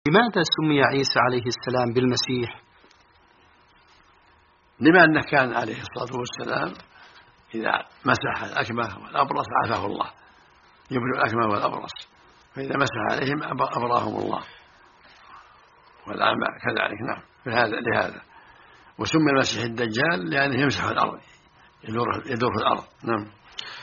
لماذا سمي عيسى عليه السلام بالمسيح؟ لما أنه كان عليه الصلاة والسلام إذا مسح الأكمه والأبرص عافاه الله، يبرئ الأكمه والأبرص، فإذا مسح عليهم أبراهم الله، والأعمى كذلك. نعم، لهذا وسمي المسيح الدجال لأنه يمسح الأرض، يدور في الأرض. نعم.